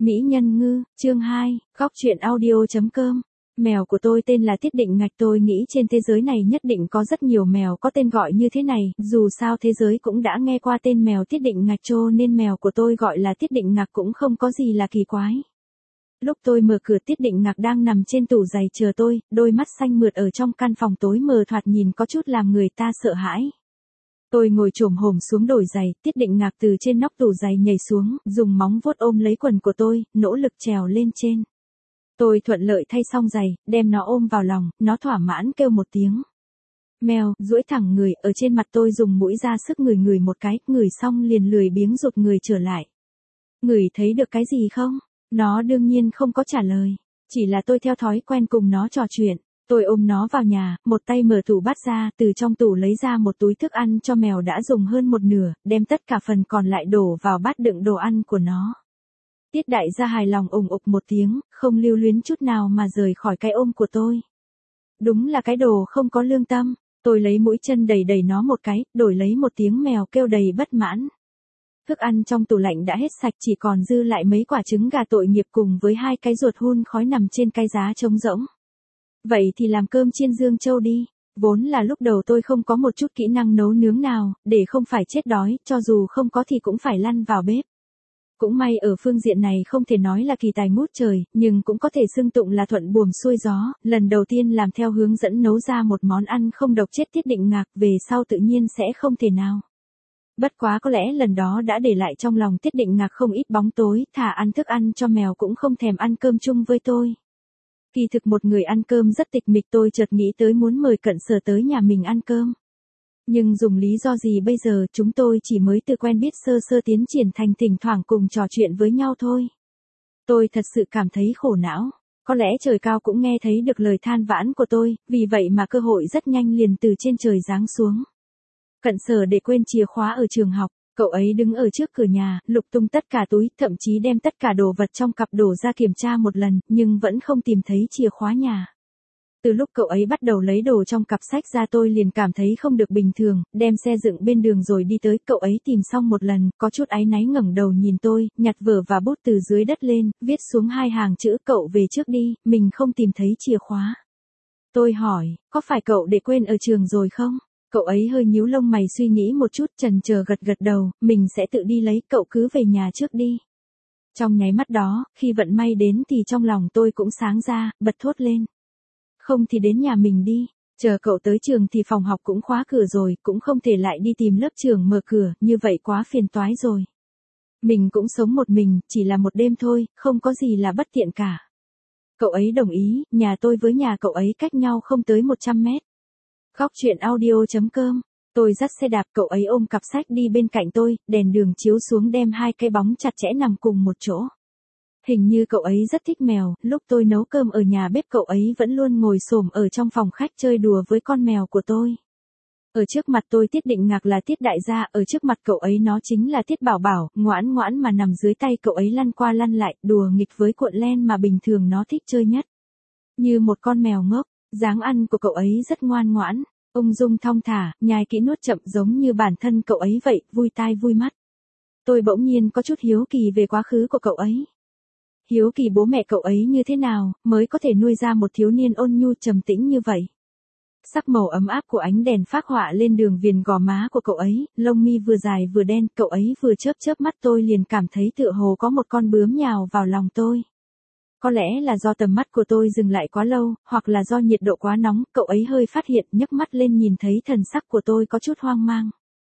Mỹ Nhân Ngư, chương 2, góc truyện audio.com. Mèo của tôi tên là Tiết Định Ngạch, tôi nghĩ trên thế giới này nhất định có rất nhiều mèo có tên gọi như thế này, dù sao thế giới cũng đã nghe qua tên mèo Tiết Định Ngạch cho nên mèo của tôi gọi là Tiết Định Ngạc cũng không có gì là kỳ quái. Lúc tôi mở cửa Tiết Định Ngạc đang nằm trên tủ giày chờ tôi, đôi mắt xanh mượt ở trong căn phòng tối mờ thoạt nhìn có chút làm người ta sợ hãi. Tôi ngồi chồm hổm xuống đổi giày, Tiết Định Ngạc từ trên nóc tủ giày nhảy xuống, dùng móng vuốt ôm lấy quần của tôi, nỗ lực trèo lên trên. Tôi thuận lợi thay xong giày, đem nó ôm vào lòng, nó thỏa mãn kêu một tiếng. Mèo, duỗi thẳng người, ở trên mặt tôi dùng mũi ra sức ngửi một cái, ngửi xong liền lười biếng rụt người trở lại. Ngửi thấy được cái gì không? Nó đương nhiên không có trả lời, chỉ là tôi theo thói quen cùng nó trò chuyện. Tôi ôm nó vào nhà, một tay mở tủ bát ra, từ trong tủ lấy ra một túi thức ăn cho mèo đã dùng hơn một nửa, đem tất cả phần còn lại đổ vào bát đựng đồ ăn của nó. Tiết đại gia hài lòng ủng ục một tiếng, không lưu luyến chút nào mà rời khỏi cái ôm của tôi. Đúng là cái đồ không có lương tâm, tôi lấy mũi chân đẩy nó một cái, đổi lấy một tiếng mèo kêu đầy bất mãn. Thức ăn trong tủ lạnh đã hết sạch, chỉ còn dư lại mấy quả trứng gà tội nghiệp cùng với 2 cái ruột hun khói nằm trên cái giá trống rỗng. Vậy thì làm cơm chiên Dương Châu đi. Vốn là lúc đầu tôi không có một chút kỹ năng nấu nướng nào, để không phải chết đói, cho dù không có thì cũng phải lăn vào bếp. Cũng may ở phương diện này không thể nói là kỳ tài ngút trời, nhưng cũng có thể xưng tụng là thuận buồm xuôi gió, lần đầu tiên làm theo hướng dẫn nấu ra một món ăn không độc chết Tiết Định Ngạc, về sau tự nhiên sẽ không thể nào. Bất quá có lẽ lần đó đã để lại trong lòng Tiết Định Ngạc không ít bóng tối, thả ăn thức ăn cho mèo cũng không thèm ăn cơm chung với tôi. Kỳ thực một người ăn cơm rất tịch mịch, tôi chợt nghĩ tới muốn mời Cận Sở tới nhà mình ăn cơm. Nhưng dùng lý do gì bây giờ, chúng tôi chỉ mới từ quen biết sơ sơ tiến triển thành thỉnh thoảng cùng trò chuyện với nhau thôi. Tôi thật sự cảm thấy khổ não, có lẽ trời cao cũng nghe thấy được lời than vãn của tôi, vì vậy mà cơ hội rất nhanh liền từ trên trời giáng xuống. Cận Sở để quên chìa khóa ở trường học. Cậu ấy đứng ở trước cửa nhà, lục tung tất cả túi, thậm chí đem tất cả đồ vật trong cặp đổ ra kiểm tra một lần, nhưng vẫn không tìm thấy chìa khóa nhà. Từ lúc cậu ấy bắt đầu lấy đồ trong cặp sách ra tôi liền cảm thấy không được bình thường, đem xe dựng bên đường rồi đi tới, cậu ấy tìm xong một lần, có chút áy náy ngẩng đầu nhìn tôi, nhặt vở và bút từ dưới đất lên, viết xuống 2 hàng chữ cậu về trước đi, mình không tìm thấy chìa khóa. Tôi hỏi, có phải cậu để quên ở trường rồi không? Cậu ấy hơi nhíu lông mày suy nghĩ một chút, chần chờ gật đầu, mình sẽ tự đi lấy, cậu cứ về nhà trước đi. Trong nháy mắt đó, khi vận may đến thì trong lòng tôi cũng sáng ra, bật thốt lên. Không thì đến nhà mình đi, chờ cậu tới trường thì phòng học cũng khóa cửa rồi, cũng không thể lại đi tìm lớp trưởng mở cửa, như vậy quá phiền toái rồi. Mình cũng sống một mình, chỉ là một đêm thôi, không có gì là bất tiện cả. Cậu ấy đồng ý, nhà tôi với nhà cậu ấy cách nhau không tới 100 mét. Góc truyện audio.com. Tôi dắt xe đạp, cậu ấy ôm cặp sách đi bên cạnh tôi, đèn đường chiếu xuống đem 2 cái bóng chặt chẽ nằm cùng một chỗ. Hình như cậu ấy rất thích mèo, lúc tôi nấu cơm ở nhà bếp cậu ấy vẫn luôn ngồi xổm ở trong phòng khách chơi đùa với con mèo của tôi. Ở trước mặt tôi Tiết Định Ngạc là Tiết đại gia, ở trước mặt cậu ấy nó chính là Tiết Bảo Bảo, ngoãn ngoãn mà nằm dưới tay cậu ấy lăn qua lăn lại, đùa nghịch với cuộn len mà bình thường nó thích chơi nhất. Như một con mèo ngốc. Dáng ăn của cậu ấy rất ngoan ngoãn, ung dung thong thả, nhai kỹ nuốt chậm giống như bản thân cậu ấy vậy, vui tai vui mắt. Tôi bỗng nhiên có chút hiếu kỳ về quá khứ của cậu ấy. Hiếu kỳ bố mẹ cậu ấy như thế nào, mới có thể nuôi ra một thiếu niên ôn nhu trầm tĩnh như vậy. Sắc màu ấm áp của ánh đèn phác họa lên đường viền gò má của cậu ấy, lông mi vừa dài vừa đen, cậu ấy vừa chớp mắt tôi liền cảm thấy tựa hồ có một con bướm nhào vào lòng tôi. Có lẽ là do tầm mắt của tôi dừng lại quá lâu, hoặc là do nhiệt độ quá nóng, cậu ấy hơi phát hiện, nhấc mắt lên nhìn thấy thần sắc của tôi có chút hoang mang.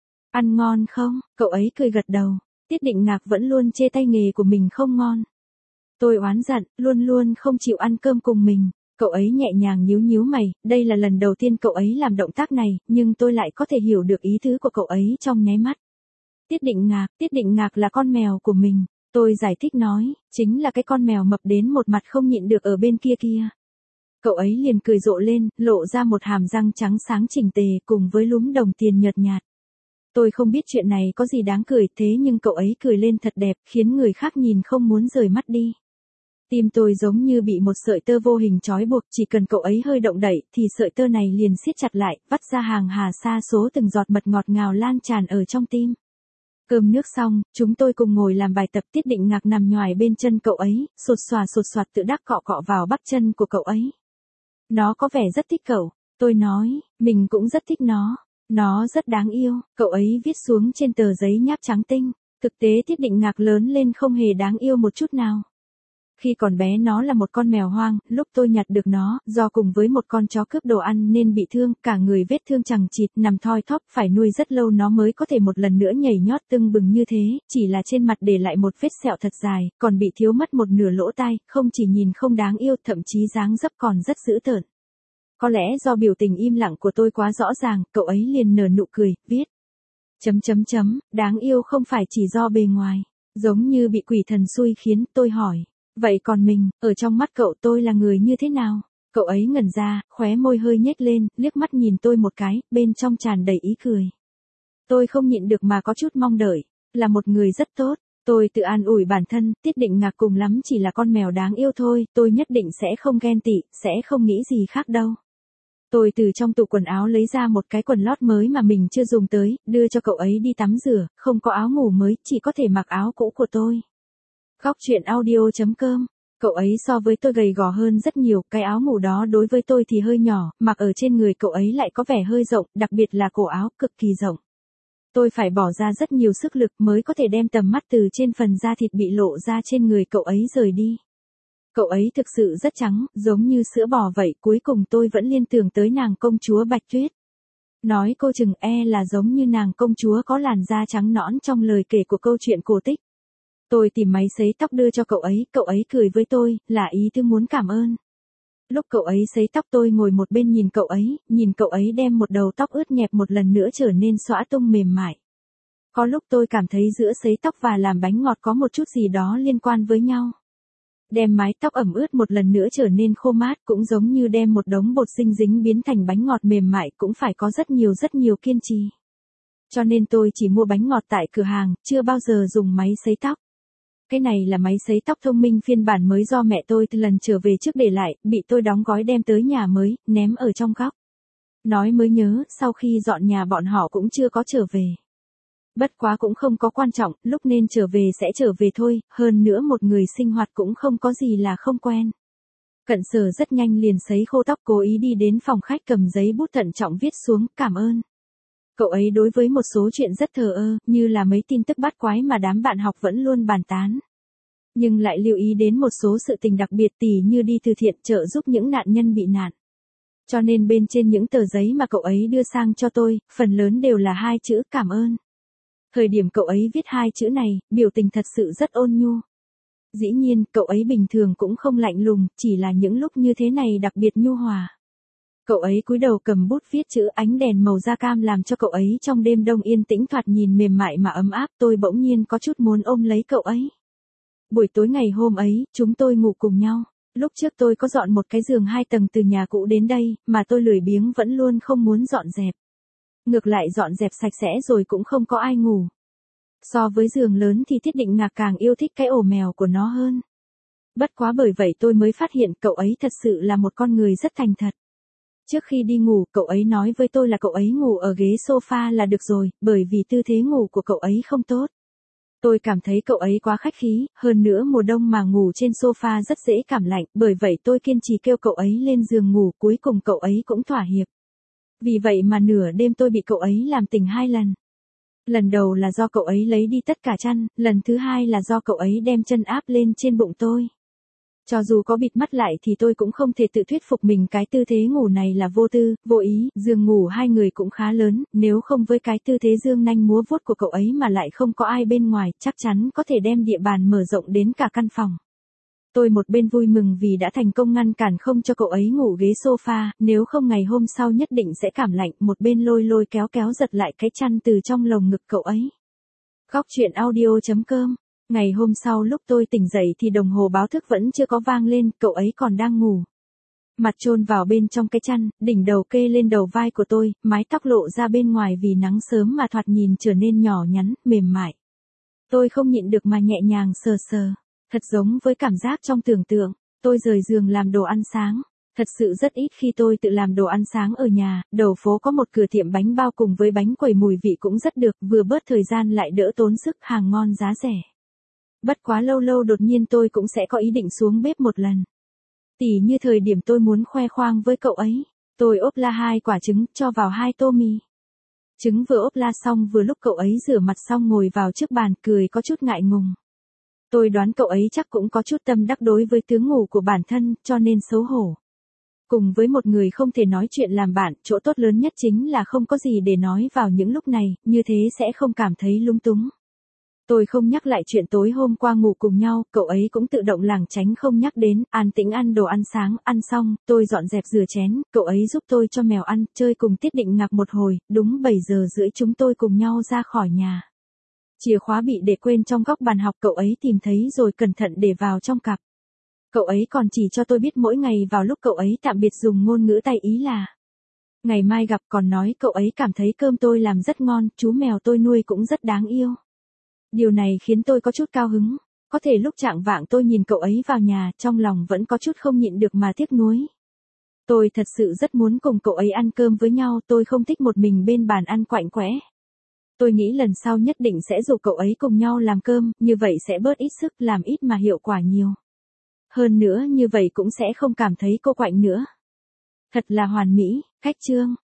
Ăn ngon không? Cậu ấy cười gật đầu. Tiết Định Ngạc vẫn luôn chê tay nghề của mình không ngon. Tôi oán giận, luôn luôn không chịu ăn cơm cùng mình. Cậu ấy nhẹ nhàng nhíu mày, đây là lần đầu tiên cậu ấy làm động tác này, nhưng tôi lại có thể hiểu được ý tứ của cậu ấy trong nháy mắt. Tiết Định Ngạc là con mèo của mình. Tôi giải thích nói, chính là cái con mèo mập đến một mặt không nhịn được ở bên kia. Cậu ấy liền cười rộ lên, lộ ra một hàm răng trắng sáng chỉnh tề cùng với lúm đồng tiền nhợt nhạt. Tôi không biết chuyện này có gì đáng cười, thế nhưng cậu ấy cười lên thật đẹp, khiến người khác nhìn không muốn rời mắt đi. Tim tôi giống như bị một sợi tơ vô hình trói buộc, chỉ cần cậu ấy hơi động đậy thì sợi tơ này liền siết chặt lại, vắt ra hàng hà sa số từng giọt mật ngọt ngào lan tràn ở trong tim. Cơm nước xong, chúng tôi cùng ngồi làm bài tập. Tiết Định Ngạc nằm nhoài bên chân cậu ấy, sột soạt tự đắc cọ cọ vào bắp chân của cậu ấy. Nó có vẻ rất thích cậu. Tôi nói, mình cũng rất thích nó. Nó rất đáng yêu, cậu ấy viết xuống trên tờ giấy nháp trắng tinh. Thực tế Tiết Định Ngạc lớn lên không hề đáng yêu một chút nào. Khi còn bé nó là một con mèo hoang, lúc tôi nhặt được nó, do cùng với một con chó cướp đồ ăn nên bị thương, cả người vết thương chằng chịt, nằm thoi thóp, phải nuôi rất lâu nó mới có thể một lần nữa nhảy nhót tưng bừng như thế, chỉ là trên mặt để lại một vết sẹo thật dài, còn bị thiếu mất một nửa lỗ tai, không chỉ nhìn không đáng yêu, thậm chí dáng dấp còn rất dữ tợn. Có lẽ do biểu tình im lặng của tôi quá rõ ràng, cậu ấy liền nở nụ cười, viết. Đáng yêu không phải chỉ do bề ngoài, giống như bị quỷ thần xui khiến. Tôi hỏi, vậy còn mình, ở trong mắt cậu tôi là người như thế nào? Cậu ấy ngẩn ra, khóe môi hơi nhếch lên, liếc mắt nhìn tôi một cái, bên trong tràn đầy ý cười. Tôi không nhịn được mà có chút mong đợi, là một người rất tốt. Tôi tự an ủi bản thân, Tiết Định Ngạc cùng lắm chỉ là con mèo đáng yêu thôi, tôi nhất định sẽ không ghen tị, sẽ không nghĩ gì khác đâu. Tôi từ trong tủ quần áo lấy ra một cái quần lót mới mà mình chưa dùng tới, đưa cho cậu ấy đi tắm rửa, không có áo ngủ mới, chỉ có thể mặc áo cũ của tôi. Góc truyện audio.com. Cậu ấy so với tôi gầy gò hơn rất nhiều, cái áo ngủ đó đối với tôi thì hơi nhỏ, mặc ở trên người cậu ấy lại có vẻ hơi rộng, đặc biệt là cổ áo cực kỳ rộng. Tôi phải bỏ ra rất nhiều sức lực mới có thể đem tầm mắt từ trên phần da thịt bị lộ ra trên người cậu ấy rời đi. Cậu ấy thực sự rất trắng, giống như sữa bò vậy, cuối cùng tôi vẫn liên tưởng tới nàng công chúa Bạch Tuyết. Nói cô chừng là giống như nàng công chúa có làn da trắng nõn trong lời kể của câu chuyện cổ tích. Tôi tìm máy sấy tóc đưa cho cậu ấy cười với tôi, là ý thư muốn cảm ơn. Lúc cậu ấy sấy tóc tôi ngồi một bên nhìn cậu ấy đem một đầu tóc ướt nhẹp một lần nữa trở nên xõa tung mềm mại. Có lúc tôi cảm thấy giữa sấy tóc và làm bánh ngọt có một chút gì đó liên quan với nhau. Đem mái tóc ẩm ướt một lần nữa trở nên khô mát cũng giống như đem một đống bột sinh dính biến thành bánh ngọt mềm mại cũng phải có rất nhiều kiên trì. Cho nên tôi chỉ mua bánh ngọt tại cửa hàng, chưa bao giờ dùng máy sấy tóc. Cái này là máy sấy tóc thông minh phiên bản mới do mẹ tôi từ lần trở về trước để lại, bị tôi đóng gói đem tới nhà mới, ném ở trong góc. Nói mới nhớ, sau khi dọn nhà bọn họ cũng chưa có trở về. Bất quá cũng không có quan trọng, lúc nên trở về sẽ trở về thôi, hơn nữa một người sinh hoạt cũng không có gì là không quen. Cận Sở rất nhanh liền sấy khô tóc, cố ý đi đến phòng khách cầm giấy bút thận trọng viết xuống, cảm ơn. Cậu ấy đối với một số chuyện rất thờ ơ, như là mấy tin tức bát quái mà đám bạn học vẫn luôn bàn tán. Nhưng lại lưu ý đến một số sự tình đặc biệt tỉ như đi từ thiện trợ giúp những nạn nhân bị nạn. Cho nên bên trên những tờ giấy mà cậu ấy đưa sang cho tôi, phần lớn đều là 2 chữ cảm ơn. Thời điểm cậu ấy viết 2 chữ này, biểu tình thật sự rất ôn nhu. Dĩ nhiên, cậu ấy bình thường cũng không lạnh lùng, chỉ là những lúc như thế này đặc biệt nhu hòa. Cậu ấy cúi đầu cầm bút viết chữ, ánh đèn màu da cam làm cho cậu ấy trong đêm đông yên tĩnh thoạt nhìn mềm mại mà ấm áp, tôi bỗng nhiên có chút muốn ôm lấy cậu ấy. Buổi tối ngày hôm ấy, chúng tôi ngủ cùng nhau. Lúc trước tôi có dọn một cái giường 2 tầng từ nhà cũ đến đây, mà tôi lười biếng vẫn luôn không muốn dọn dẹp. Ngược lại dọn dẹp sạch sẽ rồi cũng không có ai ngủ. So với giường lớn thì Tiết Định Ngạc càng yêu thích cái ổ mèo của nó hơn. Bất quá bởi vậy tôi mới phát hiện cậu ấy thật sự là một con người rất thành thật. Trước khi đi ngủ, cậu ấy nói với tôi là cậu ấy ngủ ở ghế sofa là được rồi, bởi vì tư thế ngủ của cậu ấy không tốt. Tôi cảm thấy cậu ấy quá khách khí, hơn nữa mùa đông mà ngủ trên sofa rất dễ cảm lạnh, bởi vậy tôi kiên trì kêu cậu ấy lên giường ngủ, cuối cùng cậu ấy cũng thỏa hiệp. Vì vậy mà nửa đêm tôi bị cậu ấy làm tỉnh 2 lần. Lần đầu là do cậu ấy lấy đi tất cả chăn, lần thứ hai là do cậu ấy đem chân áp lên trên bụng tôi. Cho dù có bịt mắt lại thì tôi cũng không thể tự thuyết phục mình cái tư thế ngủ này là vô tư, vô ý, giường ngủ 2 người cũng khá lớn, nếu không với cái tư thế dương nanh múa vuốt của cậu ấy mà lại không có ai bên ngoài, chắc chắn có thể đem địa bàn mở rộng đến cả căn phòng. Tôi một bên vui mừng vì đã thành công ngăn cản không cho cậu ấy ngủ ghế sofa, nếu không ngày hôm sau nhất định sẽ cảm lạnh, một bên lôi kéo giật lại cái chăn từ trong lồng ngực cậu ấy. Góc truyện audio.com. Ngày hôm sau lúc tôi tỉnh dậy thì đồng hồ báo thức vẫn chưa có vang lên, cậu ấy còn đang ngủ. Mặt chôn vào bên trong cái chăn, đỉnh đầu kê lên đầu vai của tôi, mái tóc lộ ra bên ngoài vì nắng sớm mà thoạt nhìn trở nên nhỏ nhắn, mềm mại. Tôi không nhịn được mà nhẹ nhàng sờ, thật giống với cảm giác trong tưởng tượng. Tôi rời giường làm đồ ăn sáng. Thật sự rất ít khi tôi tự làm đồ ăn sáng ở nhà, đầu phố có một cửa tiệm bánh bao cùng với bánh quẩy mùi vị cũng rất được, vừa bớt thời gian lại đỡ tốn sức, hàng ngon giá rẻ. Bất quá lâu lâu đột nhiên tôi cũng sẽ có ý định xuống bếp một lần. Tỉ như thời điểm tôi muốn khoe khoang với cậu ấy, tôi ốp la 2 quả trứng, cho vào 2 tô mì. Trứng vừa ốp la xong vừa lúc cậu ấy rửa mặt xong ngồi vào trước bàn cười có chút ngại ngùng. Tôi đoán cậu ấy chắc cũng có chút tâm đắc đối với tướng ngủ của bản thân, cho nên xấu hổ. Cùng với một người không thể nói chuyện làm bạn, chỗ tốt lớn nhất chính là không có gì để nói vào những lúc này, như thế sẽ không cảm thấy lung túng. Tôi không nhắc lại chuyện tối hôm qua ngủ cùng nhau, cậu ấy cũng tự động lảng tránh không nhắc đến, an tĩnh ăn đồ ăn sáng, ăn xong, tôi dọn dẹp rửa chén, cậu ấy giúp tôi cho mèo ăn, chơi cùng Tiết Định Ngạc một hồi, đúng 7 giờ rưỡi chúng tôi cùng nhau ra khỏi nhà. Chìa khóa bị để quên trong góc bàn học, cậu ấy tìm thấy rồi cẩn thận để vào trong cặp. Cậu ấy còn chỉ cho tôi biết mỗi ngày vào lúc cậu ấy tạm biệt dùng ngôn ngữ tay ý là ngày mai gặp, còn nói cậu ấy cảm thấy cơm tôi làm rất ngon, chú mèo tôi nuôi cũng rất đáng yêu. Điều này khiến tôi có chút cao hứng, có thể lúc chạng vạng tôi nhìn cậu ấy vào nhà, trong lòng vẫn có chút không nhịn được mà tiếc nuối. Tôi thật sự rất muốn cùng cậu ấy ăn cơm với nhau, tôi không thích một mình bên bàn ăn quạnh quẽ. Tôi nghĩ lần sau nhất định sẽ rủ cậu ấy cùng nhau làm cơm, như vậy sẽ bớt ít sức, làm ít mà hiệu quả nhiều. Hơn nữa như vậy cũng sẽ không cảm thấy cô quạnh nữa. Thật là hoàn mỹ, khách chương.